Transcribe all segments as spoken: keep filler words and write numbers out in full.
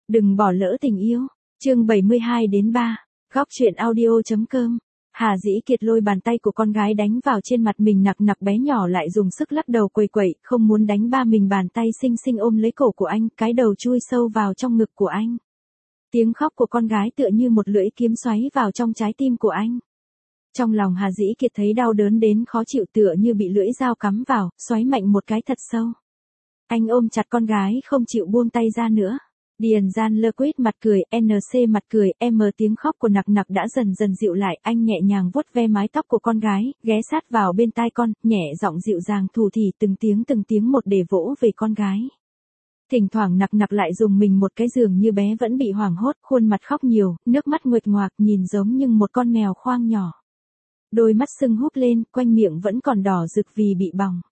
Đừng bỏ lỡ tình yêu. Chương bảy mươi hai đến ba. Góc truyện audio.com. Hà Dĩ Kiệt lôi bàn tay của con gái đánh vào trên mặt mình nặc nặc, bé nhỏ lại dùng sức lắc đầu quầy quậy, không muốn đánh ba mình, bàn tay xinh xinh ôm lấy cổ của anh, cái đầu chui sâu vào trong ngực của anh. Tiếng khóc của con gái tựa như một lưỡi kiếm xoáy vào trong trái tim của anh. Trong lòng Hà Dĩ Kiệt thấy đau đớn đến khó chịu, tựa như bị lưỡi dao cắm vào, xoáy mạnh một cái thật sâu. Anh ôm chặt con gái không chịu buông tay ra nữa. Điền Gian Lơ Quýt mặt cười, en xê mặt cười, em tiếng khóc của nặc nặc đã dần dần dịu lại, anh nhẹ nhàng vuốt ve mái tóc của con gái, ghé sát vào bên tai con, nhẹ giọng dịu dàng thủ thỉ từng tiếng từng tiếng một để vỗ về con gái. Thỉnh thoảng nặc nặc lại dùng mình một cái, giường như bé vẫn bị hoảng hốt, khuôn mặt khóc nhiều, nước mắt nguệch ngoạc, nhìn giống như một con mèo khoang nhỏ. Đôi mắt sưng húp lên, quanh miệng vẫn còn đỏ rực vì bị bỏng.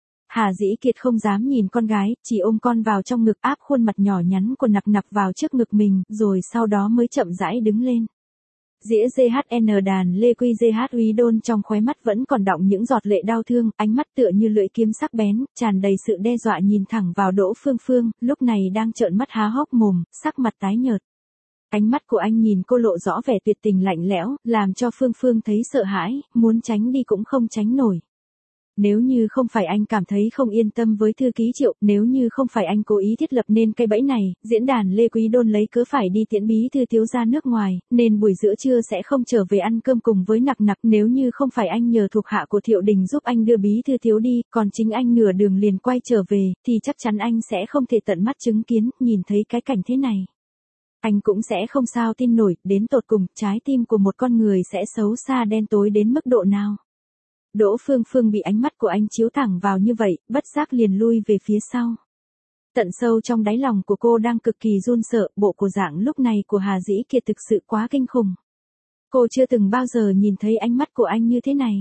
Hà Dĩ Kiệt không dám nhìn con gái, chỉ ôm con vào trong ngực, áp khuôn mặt nhỏ nhắn của nặc nặc vào trước ngực mình, rồi sau đó mới chậm rãi đứng lên. Dĩa giê hát en đàn Lê Quy giê hát Úy Đôn trong khóe mắt vẫn còn đọng những giọt lệ đau thương, ánh mắt tựa như lưỡi kiếm sắc bén, tràn đầy sự đe dọa nhìn thẳng vào Đỗ Phương Phương, lúc này đang trợn mắt há hốc mồm, sắc mặt tái nhợt. Ánh mắt của anh nhìn cô lộ rõ vẻ tuyệt tình lạnh lẽo, làm cho Phương Phương thấy sợ hãi, muốn tránh đi cũng không tránh nổi. Nếu như không phải anh cảm thấy không yên tâm với thư ký Triệu, nếu như không phải anh cố ý thiết lập nên cây bẫy này, diễn đàn Lê Quý Đôn lấy cớ phải đi tiễn bí thư thiếu gia nước ngoài, nên buổi giữa trưa sẽ không trở về ăn cơm cùng với nặc nặc. Nếu như không phải anh nhờ thuộc hạ của Thiệu Đình giúp anh đưa bí thư thiếu đi, còn chính anh nửa đường liền quay trở về, thì chắc chắn anh sẽ không thể tận mắt chứng kiến, nhìn thấy cái cảnh thế này. Anh cũng sẽ không sao tin nổi, đến tột cùng, trái tim của một con người sẽ xấu xa đen tối đến mức độ nào. Đỗ Phương Phương bị ánh mắt của anh chiếu thẳng vào như vậy, bất giác liền lui về phía sau. Tận sâu trong đáy lòng của cô đang cực kỳ run sợ, bộ của dạng lúc này của Hà Dĩ Kiệt thực sự quá kinh khủng. Cô chưa từng bao giờ nhìn thấy ánh mắt của anh như thế này.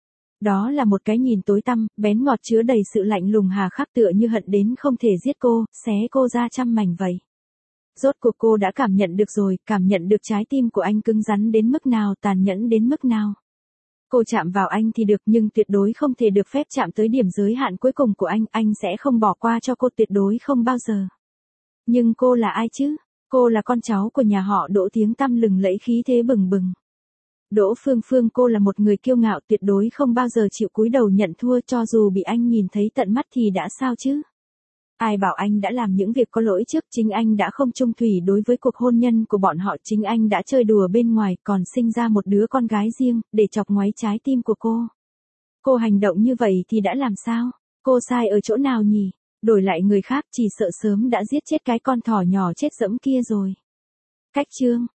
Đó là một cái nhìn tối tăm, bén ngọt chứa đầy sự lạnh lùng hà khắc, tựa như hận đến không thể giết cô, xé cô ra trăm mảnh vậy. Rốt cuộc cô đã cảm nhận được rồi, cảm nhận được trái tim của anh cứng rắn đến mức nào, tàn nhẫn đến mức nào. Cô chạm vào anh thì được, nhưng tuyệt đối không thể được phép chạm tới điểm giới hạn cuối cùng của anh, anh sẽ không bỏ qua cho cô, tuyệt đối không bao giờ. Nhưng cô là ai chứ? Cô là con cháu của nhà họ Đỗ, tiếng tăm lừng lẫy, khí thế bừng bừng. Đỗ Phương Phương, cô là một người kiêu ngạo, tuyệt đối không bao giờ chịu cúi đầu nhận thua, cho dù bị anh nhìn thấy tận mắt thì đã sao chứ? Ai bảo anh đã làm những việc có lỗi trước, chính anh đã không chung thủy đối với cuộc hôn nhân của bọn họ, chính anh đã chơi đùa bên ngoài, còn sinh ra một đứa con gái riêng, để chọc ngoáy trái tim của cô. Cô hành động như vậy thì đã làm sao? Cô sai ở chỗ nào nhỉ? Đổi lại người khác chỉ sợ sớm đã giết chết cái con thỏ nhỏ chết dẫm kia rồi. Cách chương.